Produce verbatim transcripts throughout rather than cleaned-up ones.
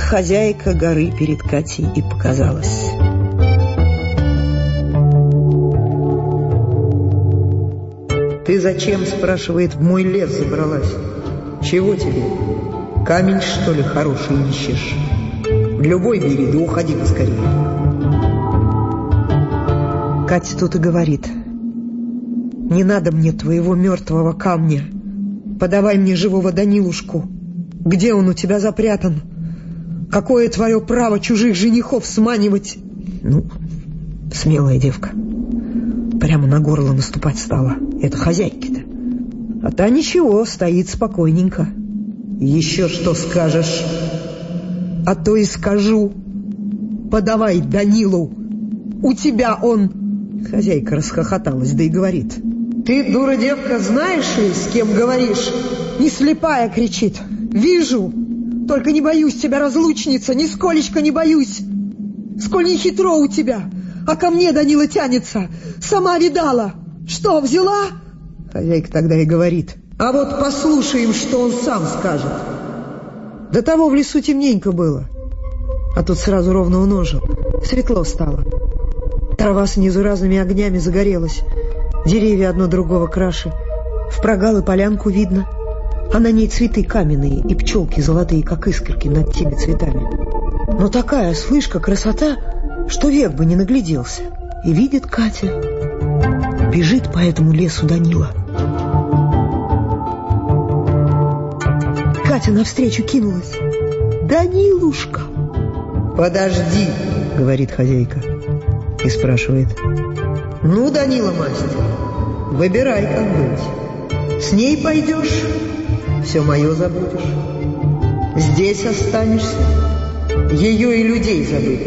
хозяйка горы перед Катей и показалась. «Ты зачем, — спрашивает, — в мой лес забралась? Чего тебе? Камень, что ли, хороший ищешь? Любой бери, да уходи поскорее». Катя тут и говорит: «Не надо мне твоего мертвого камня. Подавай мне живого Данилушку. Где он у тебя запрятан? Какое твое право чужих женихов сманивать?» Ну, смелая девка. Прямо на горло наступать стала. Это хозяйки-то. А та ничего, стоит спокойненько. «Еще что скажешь?» «А то и скажу. Подавай Данилу. У тебя он...» Хозяйка расхохоталась, да и говорит: «Ты, дура девка, знаешь ли, с кем говоришь?» «Не слепая!» — кричит. «Вижу! Только не боюсь тебя, разлучница, нисколечко не боюсь! Сколь не хитро у тебя, а ко мне Данила тянется! Сама видала! Что, взяла?» Хозяйка тогда и говорит: «А вот послушаем, что он сам скажет». До того в лесу темненько было, а тут сразу ровно у ножа светло стало. Трава снизу разными огнями загорелась, деревья одно другого краше, в прогалы полянку видно, а на ней цветы каменные и пчелки золотые, как искорки над теми цветами. Но такая, слышка, красота, что век бы не нагляделся. И видит Катя, бежит по этому лесу Данила. Катя навстречу кинулась. «Данилушка!» «Подожди!» — говорит хозяйка и спрашивает: «Ну, Данила, мастер, выбирай, как быть. С ней пойдешь, все мое забудешь. Здесь останешься, ее и людей забыть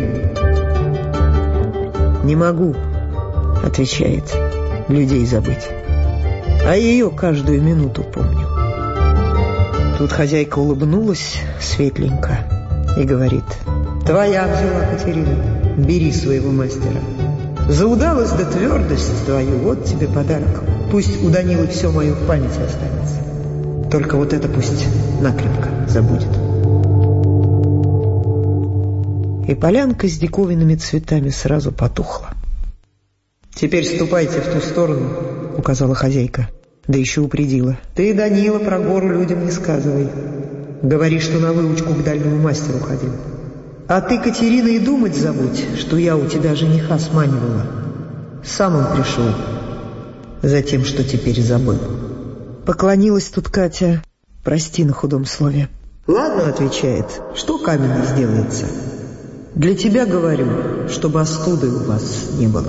надо». «Не могу, — отвечает, — людей забыть, а ее каждую минуту помню». Тут хозяйка улыбнулась светленько и говорит: «Твоя взяла, Катерина, бери своего мастера. За удалость да твердость твою, вот тебе подарок. Пусть у Данилы все мое в памяти останется. Только вот это пусть накрепко забудет». И полянка с диковинными цветами сразу потухла. «Теперь ступайте в ту сторону, — указала хозяйка, да еще упредила: ты, Данила, про гору людям не сказывай. Говори, что на выучку к дальнему мастеру ходил. А ты, Катерина, и думать забудь, что я у тебя жениха сманивала. Сам он пришел за тем, что теперь забыл». Поклонилась тут Катя: «Прости на худом слове». «Ладно, — отвечает, — что каменный сделается? Для тебя говорю, чтобы остуды у вас не было».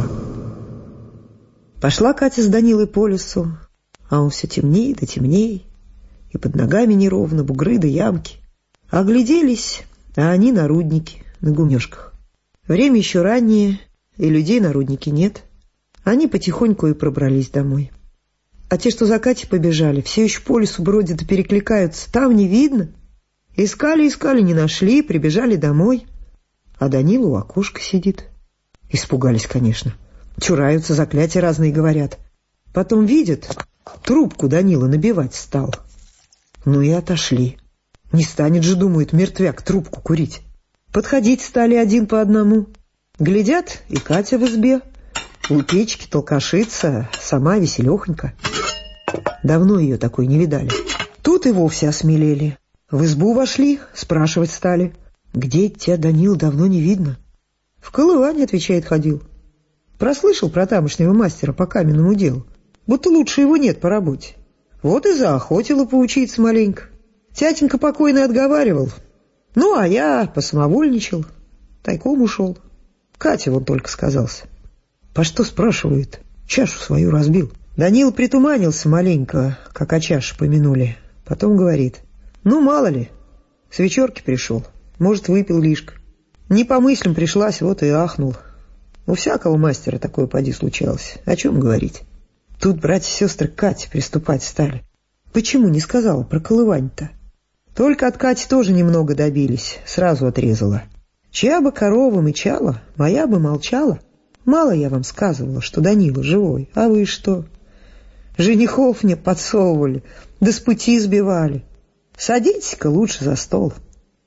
Пошла Катя с Данилой по лесу, а он все темнее да темнее, и под ногами неровно бугры да ямки. Огляделись, а они на руднике, на гумнёшках. Время еще раннее, и людей на руднике нет. Они потихоньку и пробрались домой. А те, что за Катей побежали, все еще по лесу бродят и перекликаются. Там не видно. Искали, искали, не нашли, прибежали домой. А Данила у окошка сидит. Испугались, конечно. Чураются, заклятия разные говорят. Потом видят, трубку Данила набивать стал. Ну и отошли. Не станет же, думают, мертвяк трубку курить. Подходить стали один по одному. Глядят, и Катя в избе. У печки толкашится, сама веселехонька. Давно ее такой не видали. Тут и вовсе осмелели. В избу вошли, спрашивать стали: где тебя, Данил, давно не видно? В Колыване, — отвечает, — ходил. Прослышал про тамошнего мастера по каменному делу, будто лучше его нет по работе. Вот и заохотила поучиться маленько. Тятенька покойный отговаривал. Ну, а я посамовольничал, тайком ушел. Катя вон только сказался. По что, спрашивает, чашу свою разбил? Данил притуманился маленько, как о чаше помянули. Потом говорит: ну, мало ли, с вечерки пришел, может, выпил лишко. Не по мыслям пришлась, вот и ахнул. У всякого мастера такое поди случалось. О чем говорить? Тут братья и сестры к Кате приступать стали. Почему не сказала про Колывань-то? Только от Кати тоже немного добились. Сразу отрезала. Чья бы корова мычала, моя бы молчала. Мало я вам сказывала, что Данила живой. А вы что? Женихов мне подсовывали, да с пути сбивали. Садитесь-ка лучше за стол.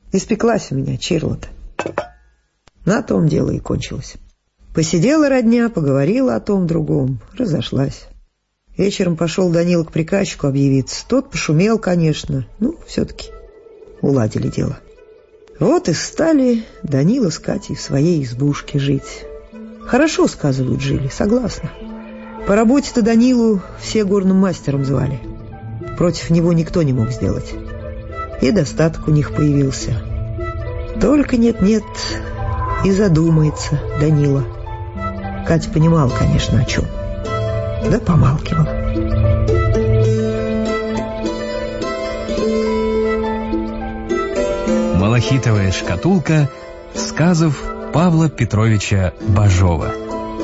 Испеклась у меня Чирлота. На том дело и кончилось. Посидела родня, поговорила о том другом, разошлась. Вечером пошел Данила к приказчику объявиться. Тот пошумел, конечно, ну, все-таки уладили дело. Вот и стали Данила с Катей в своей избушке жить. Хорошо, сказывают, жили, согласна. По работе-то Данилу все горным мастером звали. Против него никто не мог сделать. И достаток у них появился. Только нет-нет, и задумается Данила. Катя понимала, конечно, о чем. Да помалкивала. Малахитовая шкатулка сказов Павла Петровича Бажова.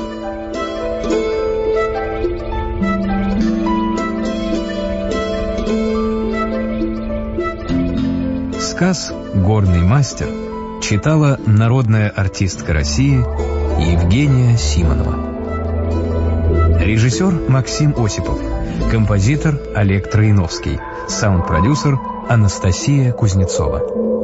Сказ «Горный мастер» читала народная артистка России Евгения Симонова. Режиссер Максим Осипов, композитор Олег Троиновский, саунд-продюсер Анастасия Кузнецова.